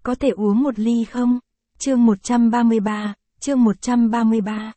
Có thể uống một ly không? Chương 133, chương 133.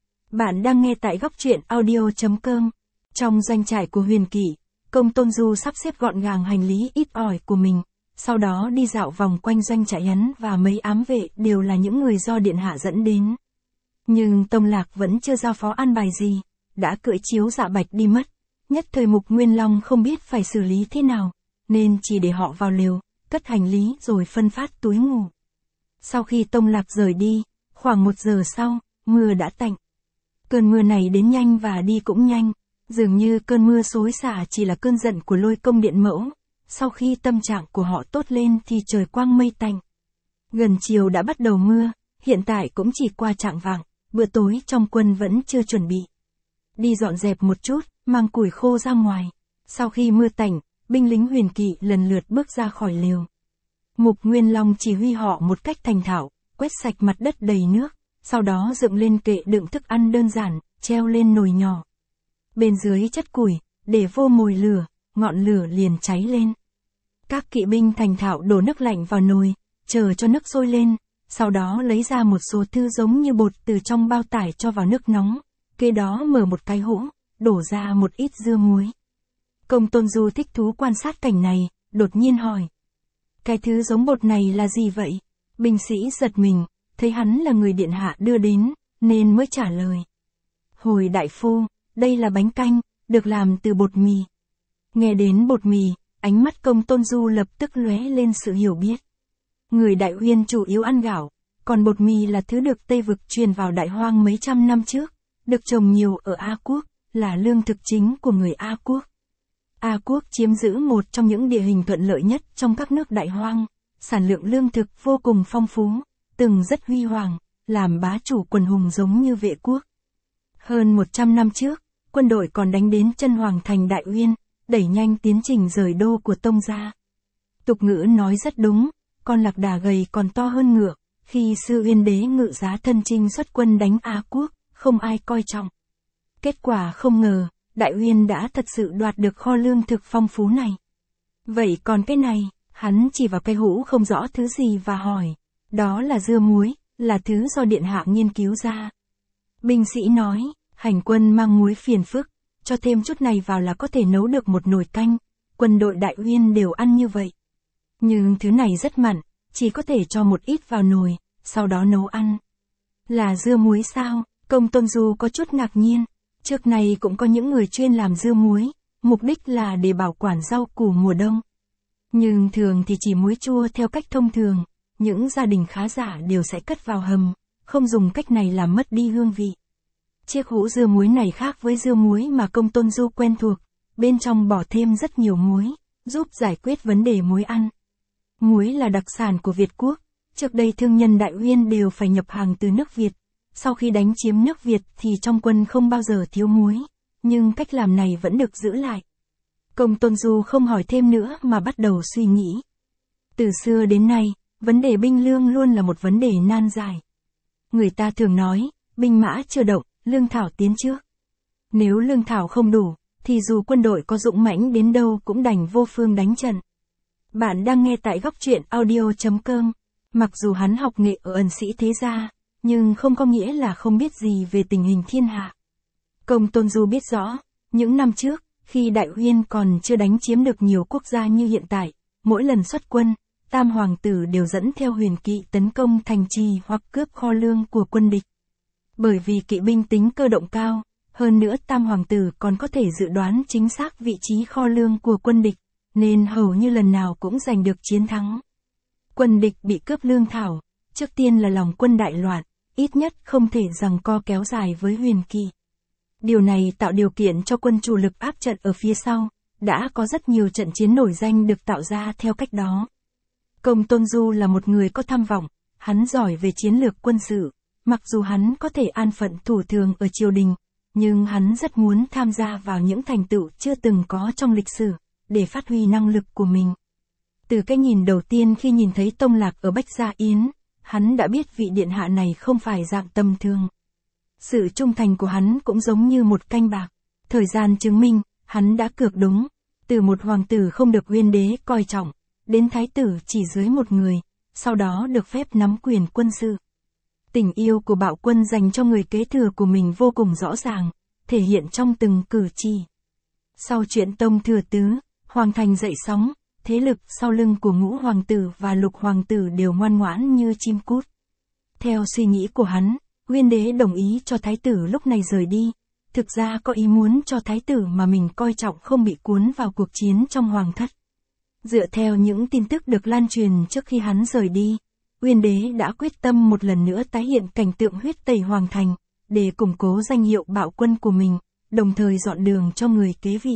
Bạn đang nghe tại góc truyện audio.com. Trong doanh trại của Huyền Kỷ, Công Tôn Du sắp xếp gọn gàng hành lý ít ỏi của mình, sau đó đi dạo vòng quanh doanh trại. Hắn và mấy ám vệ đều là những người do điện hạ dẫn đến. Nhưng Tông Lạc vẫn chưa giao phó an bài gì, đã cưỡi chiếu Dạ Bạch đi mất. Nhất thời Mục Nguyên Long không biết phải xử lý thế nào, nên chỉ để họ vào lều, cất hành lý rồi phân phát túi ngủ. Sau khi Tông Lạc rời đi, khoảng 1 giờ sau, mưa đã tạnh. Cơn mưa này đến nhanh và đi cũng nhanh, dường như cơn mưa xối xả chỉ là cơn giận của Lôi Công Điện Mẫu. Sau khi tâm trạng của họ tốt lên thì trời quang mây tạnh. Gần chiều đã bắt đầu mưa, hiện tại cũng chỉ qua chạng vạng, bữa tối trong quân vẫn chưa chuẩn bị. Đi dọn dẹp một chút, mang củi khô ra ngoài. Sau khi mưa tạnh, binh lính Huyền Kỵ lần lượt bước ra khỏi lều. Mục Nguyên Long chỉ huy họ một cách thành thạo, quét sạch mặt đất đầy nước, sau đó dựng lên kệ đựng thức ăn đơn giản, treo lên nồi nhỏ. Bên dưới chất củi, để vô mồi lửa, ngọn lửa liền cháy lên. Các kỵ binh thành thạo đổ nước lạnh vào nồi, chờ cho nước sôi lên, sau đó lấy ra một số thứ giống như bột từ trong bao tải cho vào nước nóng, kế đó mở một cái hũ, đổ ra một ít dưa muối. Công Tôn Du thích thú quan sát cảnh này, đột nhiên hỏi. Cái thứ giống bột này là gì vậy? Binh sĩ giật mình, thấy hắn là người điện hạ đưa đến, nên mới trả lời. Hồi đại phu, đây là bánh canh, được làm từ bột mì. Nghe đến bột mì, ánh mắt Công Tôn Du lập tức lóe lên sự hiểu biết. Người Đại Uyên chủ yếu ăn gạo, còn bột mì là thứ được Tây Vực truyền vào Đại Hoang mấy trăm năm trước, được trồng nhiều ở A Quốc, là lương thực chính của người A Quốc. A Quốc chiếm giữ một trong những địa hình thuận lợi nhất trong các nước Đại Hoang, sản lượng lương thực vô cùng phong phú, từng rất huy hoàng, làm bá chủ quần hùng giống như Vệ Quốc. Hơn 100 năm trước, quân đội còn đánh đến chân hoàng thành Đại Uyên, đẩy nhanh tiến trình rời đô của Tông gia. Tục ngữ nói rất đúng, con lạc đà gầy còn to hơn ngựa, khi Sư Uyên Đế ngự giá thân chinh xuất quân đánh A Quốc, không ai coi trọng. Kết quả không ngờ, Đại Uyên đã thật sự đoạt được kho lương thực phong phú này. Vậy còn cái này, hắn chỉ vào cái hũ không rõ thứ gì và hỏi. Đó là dưa muối, là thứ do điện hạ nghiên cứu ra. Binh sĩ nói, hành quân mang muối phiền phức, cho thêm chút này vào là có thể nấu được một nồi canh. Quân đội Đại Uyên đều ăn như vậy. Nhưng thứ này rất mặn, chỉ có thể cho một ít vào nồi, sau đó nấu ăn. Là dưa muối sao? Công Tôn Du có chút ngạc nhiên. Trước này cũng có những người chuyên làm dưa muối, mục đích là để bảo quản rau củ mùa đông. Nhưng thường thì chỉ muối chua theo cách thông thường, những gia đình khá giả đều sẽ cất vào hầm, không dùng cách này làm mất đi hương vị. Chiếc hũ dưa muối này khác với dưa muối mà Công Tôn Du quen thuộc, bên trong bỏ thêm rất nhiều muối, giúp giải quyết vấn đề muối ăn. Muối là đặc sản của Việt Quốc, trước đây thương nhân Đại Uyên đều phải nhập hàng từ nước Việt. Sau khi đánh chiếm nước Việt thì trong quân không bao giờ thiếu muối, nhưng cách làm này vẫn được giữ lại. Công Tôn Du không hỏi thêm nữa mà bắt đầu suy nghĩ. Từ xưa đến nay, vấn đề binh lương luôn là một vấn đề nan giải. Người ta thường nói, binh mã chưa động, lương thảo tiến trước. Nếu lương thảo không đủ, thì dù quân đội có dũng mãnh đến đâu cũng đành vô phương đánh trận. Bạn đang nghe tại góc truyện audio.com. Mặc dù hắn học nghệ ở ẩn sĩ thế gia, nhưng không có nghĩa là không biết gì về tình hình thiên hạ. Công Tôn Du biết rõ, những năm trước, khi Đại Uyên còn chưa đánh chiếm được nhiều quốc gia như hiện tại, mỗi lần xuất quân, Tam Hoàng tử đều dẫn theo Huyền Kỵ tấn công thành trì hoặc cướp kho lương của quân địch. Bởi vì kỵ binh tính cơ động cao, hơn nữa Tam Hoàng tử còn có thể dự đoán chính xác vị trí kho lương của quân địch, nên hầu như lần nào cũng giành được chiến thắng. Quân địch bị cướp lương thảo, trước tiên là lòng quân đại loạn, ít nhất không thể giằng co kéo dài với Huyền Kỵ. Điều này tạo điều kiện cho quân chủ lực áp trận ở phía sau, đã có rất nhiều trận chiến nổi danh được tạo ra theo cách đó. Công Tôn Du là một người có tham vọng, hắn giỏi về chiến lược quân sự, mặc dù hắn có thể an phận thủ thường ở triều đình, nhưng hắn rất muốn tham gia vào những thành tựu chưa từng có trong lịch sử, để phát huy năng lực của mình. Từ cái nhìn đầu tiên khi nhìn thấy Tông Lạc ở Bách Gia Yến, hắn đã biết vị điện hạ này không phải dạng tầm thường. Sự trung thành của hắn cũng giống như một canh bạc. Thời gian chứng minh, hắn đã cược đúng. Từ một hoàng tử không được Uyên Đế coi trọng, đến thái tử chỉ dưới một người, sau đó được phép nắm quyền quân sự. Tình yêu của Bạo Quân dành cho người kế thừa của mình vô cùng rõ ràng, thể hiện trong từng cử chỉ. Sau chuyện Tông Thừa Tứ, Hoàng Thành dậy sóng, thế lực sau lưng của Ngũ Hoàng tử và Lục Hoàng tử đều ngoan ngoãn như chim cút. Theo suy nghĩ của hắn, Nguyên đế đồng ý cho thái tử lúc này rời đi, thực ra có ý muốn cho thái tử mà mình coi trọng không bị cuốn vào cuộc chiến trong hoàng thất. Dựa theo những tin tức được lan truyền trước khi hắn rời đi, Nguyên đế đã quyết tâm một lần nữa tái hiện cảnh tượng huyết tẩy Hoàng Thành, để củng cố danh hiệu Bạo Quân của mình, đồng thời dọn đường cho người kế vị.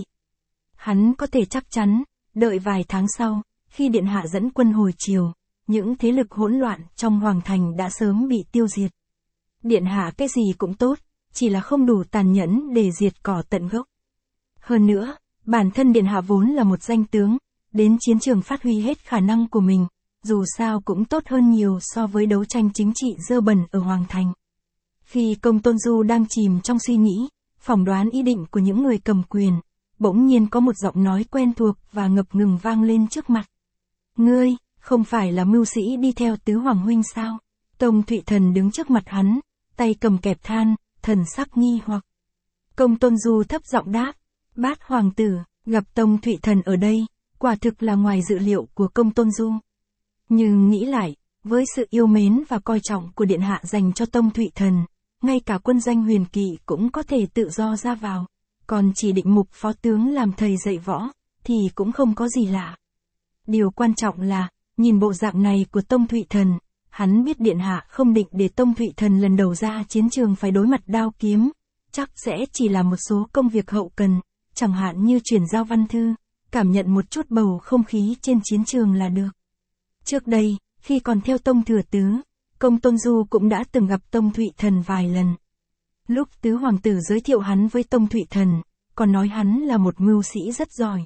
Hắn có thể chắc chắn, đợi vài tháng sau, khi Điện Hạ dẫn quân hồi triều, những thế lực hỗn loạn trong Hoàng Thành đã sớm bị tiêu diệt. Điện Hạ cái gì cũng tốt, chỉ là không đủ tàn nhẫn để diệt cỏ tận gốc. Hơn nữa, bản thân Điện Hạ vốn là một danh tướng, đến chiến trường phát huy hết khả năng của mình, dù sao cũng tốt hơn nhiều so với đấu tranh chính trị dơ bẩn ở Hoàng Thành. Khi Công Tôn Du đang chìm trong suy nghĩ, phỏng đoán ý định của những người cầm quyền, bỗng nhiên có một giọng nói quen thuộc và ngập ngừng vang lên trước mặt. Ngươi, không phải là mưu sĩ đi theo Tứ Hoàng huynh sao? Tông Thụy Thần đứng trước mặt hắn, tay cầm kẹp than, thần sắc nghi hoặc. Công Tôn Du thấp giọng đáp, Bát Hoàng tử, gặp Tông Thụy Thần ở đây, quả thực là ngoài dự liệu của Công Tôn Du. Nhưng nghĩ lại, với sự yêu mến và coi trọng của Điện Hạ dành cho Tông Thụy Thần, ngay cả quân danh huyền kỵ cũng có thể tự do ra vào, còn chỉ định mục phó tướng làm thầy dạy võ, thì cũng không có gì lạ. Điều quan trọng là, nhìn bộ dạng này của Tông Thụy Thần, hắn biết Điện Hạ không định để Tông Thụy Thần lần đầu ra chiến trường phải đối mặt đao kiếm, chắc sẽ chỉ là một số công việc hậu cần, chẳng hạn như chuyển giao văn thư, cảm nhận một chút bầu không khí trên chiến trường là được. Trước đây, khi còn theo Tông Thừa Tứ, Công Tôn Du cũng đã từng gặp Tông Thụy Thần vài lần. Lúc Tứ Hoàng tử giới thiệu hắn với Tông Thụy Thần, còn nói hắn là một mưu sĩ rất giỏi.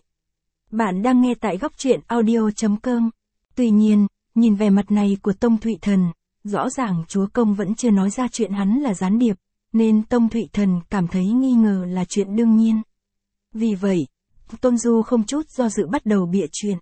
Bạn đang nghe tại góc truyện audio.com. Tuy nhiên, nhìn vẻ mặt này của Tông Thụy Thần, rõ ràng Chúa Công vẫn chưa nói ra chuyện hắn là gián điệp, nên Tông Thụy Thần cảm thấy nghi ngờ là chuyện đương nhiên. Vì vậy, Tôn Du không chút do dự bắt đầu bịa chuyện.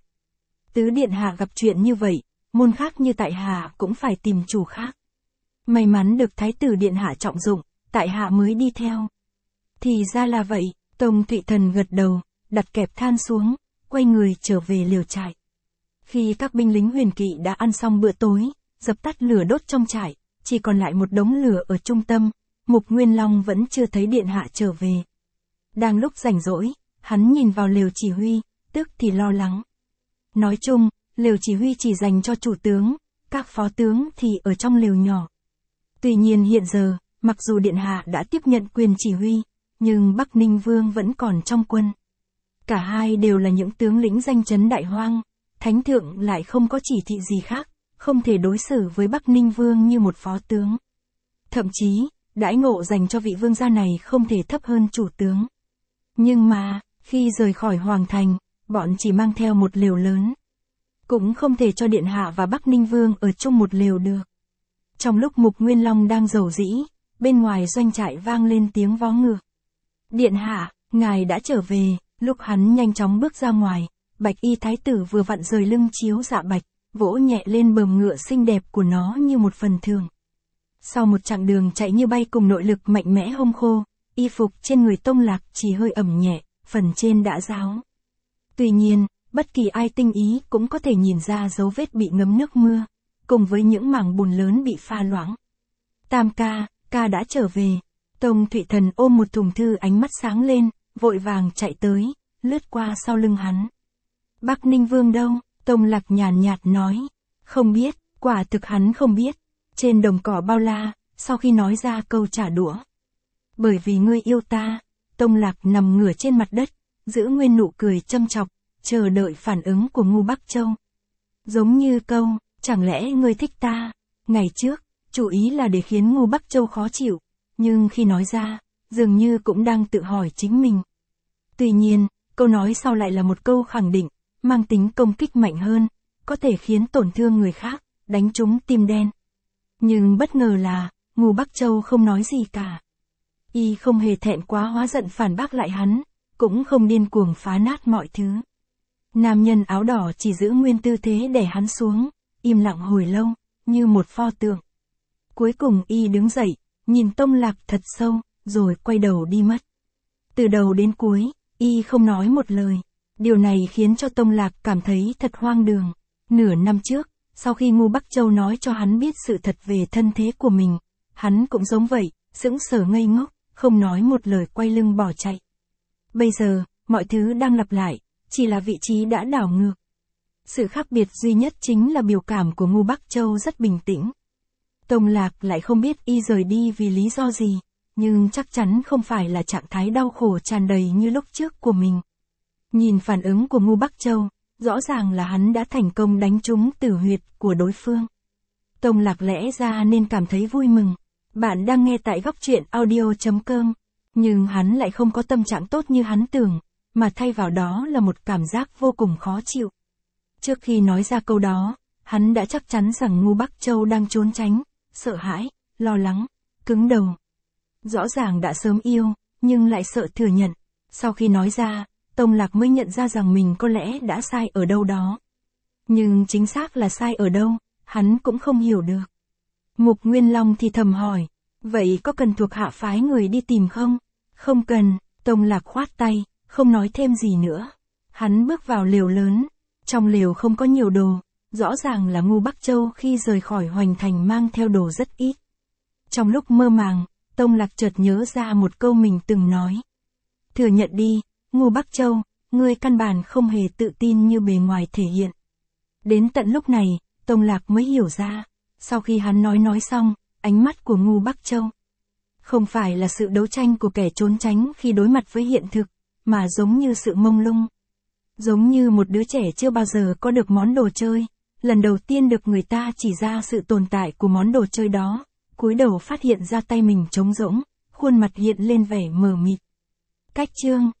Tứ Điện Hạ gặp chuyện như vậy, môn khác như tại hạ cũng phải tìm chủ khác. May mắn được Thái tử Điện Hạ trọng dụng, tại hạ mới đi theo. Thì ra là vậy, Tông Thụy Thần gật đầu, đặt kẹp than xuống, quay người trở về liều trại. Khi các binh lính huyền kỵ đã ăn xong bữa tối, dập tắt lửa đốt trong trại, chỉ còn lại một đống lửa ở trung tâm, Mục Nguyên Long vẫn chưa thấy Điện Hạ trở về. Đang lúc rảnh rỗi, hắn nhìn vào lều chỉ huy, tức thì lo lắng. Nói chung, lều chỉ huy chỉ dành cho chủ tướng, các phó tướng thì ở trong lều nhỏ. Tuy nhiên hiện giờ, mặc dù Điện Hạ đã tiếp nhận quyền chỉ huy, nhưng Bắc Ninh Vương vẫn còn trong quân. Cả hai đều là những tướng lĩnh danh chấn đại hoang, Thánh thượng lại không có chỉ thị gì khác, không thể đối xử với Bắc Ninh Vương như một phó tướng. Thậm chí, đãi ngộ dành cho vị vương gia này không thể thấp hơn chủ tướng. Nhưng mà, khi rời khỏi Hoàng Thành, bọn chỉ mang theo một lều lớn. Cũng không thể cho Điện Hạ và Bắc Ninh Vương ở chung một lều được. Trong lúc Mục Nguyên Long đang rầu rĩ, bên ngoài doanh trại vang lên tiếng vó ngựa. Điện Hạ, ngài đã trở về. Lúc hắn nhanh chóng bước ra ngoài, Bạch Y Thái tử vừa vặn rời lưng chiếu dạ bạch, vỗ nhẹ lên bờm ngựa xinh đẹp của nó như một phần thưởng. Sau một chặng đường chạy như bay cùng nội lực mạnh mẽ hông khô, y phục trên người Tông Lạc chỉ hơi ẩm nhẹ, phần trên đã ráo. Tuy nhiên, bất kỳ ai tinh ý cũng có thể nhìn ra dấu vết bị ngấm nước mưa, cùng với những mảng bùn lớn bị pha loãng. Tam ca, ca đã trở về. Tông Thụy Thần ôm một thùng thư, ánh mắt sáng lên, vội vàng chạy tới, lướt qua sau lưng hắn. Bắc Ninh Vương đâu? Tông Lạc nhàn nhạt nói. Không biết, quả thực hắn không biết. Trên đồng cỏ bao la, sau khi nói ra câu trả đũa. Bởi vì ngươi yêu ta. Tông Lạc nằm ngửa trên mặt đất, giữ nguyên nụ cười châm chọc, chờ đợi phản ứng của Ngu Bắc Châu. Giống như câu, chẳng lẽ ngươi thích ta? Ngày trước, chủ ý là để khiến Ngu Bắc Châu khó chịu, nhưng khi nói ra, dường như cũng đang tự hỏi chính mình. Tuy nhiên, câu nói sau lại là một câu khẳng định, mang tính công kích mạnh hơn, có thể khiến tổn thương người khác, đánh trúng tim đen. Nhưng bất ngờ là, Ngu Bắc Châu không nói gì cả. Y không hề thẹn quá hóa giận phản bác lại hắn, cũng không điên cuồng phá nát mọi thứ. Nam nhân áo đỏ chỉ giữ nguyên tư thế để hắn xuống, im lặng hồi lâu, như một pho tượng. Cuối cùng y đứng dậy, nhìn Tông Lạc thật sâu, rồi quay đầu đi mất. Từ đầu đến cuối, y không nói một lời. Điều này khiến cho Tông Lạc cảm thấy thật hoang đường. Nửa năm trước, sau khi Ngô Bắc Châu nói cho hắn biết sự thật về thân thế của mình, hắn cũng giống vậy, sững sờ ngây ngốc, không nói một lời quay lưng bỏ chạy. Bây giờ, mọi thứ đang lặp lại, chỉ là vị trí đã đảo ngược. Sự khác biệt duy nhất chính là biểu cảm của Ngô Bắc Châu rất bình tĩnh. Tông Lạc lại không biết y rời đi vì lý do gì, nhưng chắc chắn không phải là trạng thái đau khổ tràn đầy như lúc trước của mình. Nhìn phản ứng của Ngô Bắc Châu, rõ ràng là hắn đã thành công đánh trúng tử huyệt của đối phương. Tông Lạc lẽ ra nên cảm thấy vui mừng. Bạn đang nghe tại góc truyện audio.com, nhưng hắn lại không có tâm trạng tốt như hắn tưởng, mà thay vào đó là một cảm giác vô cùng khó chịu. Trước khi nói ra câu đó, hắn đã chắc chắn rằng Ngô Bắc Châu đang trốn tránh, sợ hãi, lo lắng, cứng đầu. Rõ ràng đã sớm yêu, nhưng lại sợ thừa nhận. Sau khi nói ra, Tông Lạc mới nhận ra rằng mình có lẽ đã sai ở đâu đó. Nhưng chính xác là sai ở đâu, hắn cũng không hiểu được. Mục Nguyên Long thì thầm hỏi, vậy có cần thuộc hạ phái người đi tìm không? Không cần, Tông Lạc khoát tay, không nói thêm gì nữa. Hắn bước vào lều lớn, trong lều không có nhiều đồ, rõ ràng là Ngô Bắc Châu khi rời khỏi Hoành Thành mang theo đồ rất ít. Trong lúc mơ màng, Tông Lạc chợt nhớ ra một câu mình từng nói. Thừa nhận đi, Ngô Bắc Châu, ngươi căn bản không hề tự tin như bề ngoài thể hiện. Đến tận lúc này, Tông Lạc mới hiểu ra. Sau khi hắn nói xong, ánh mắt của Ngô Bắc Châu không phải là sự đấu tranh của kẻ trốn tránh khi đối mặt với hiện thực, mà giống như sự mông lung. Giống như một đứa trẻ chưa bao giờ có được món đồ chơi, lần đầu tiên được người ta chỉ ra sự tồn tại của món đồ chơi đó, cúi đầu phát hiện ra tay mình trống rỗng, khuôn mặt hiện lên vẻ mờ mịt. Cách chương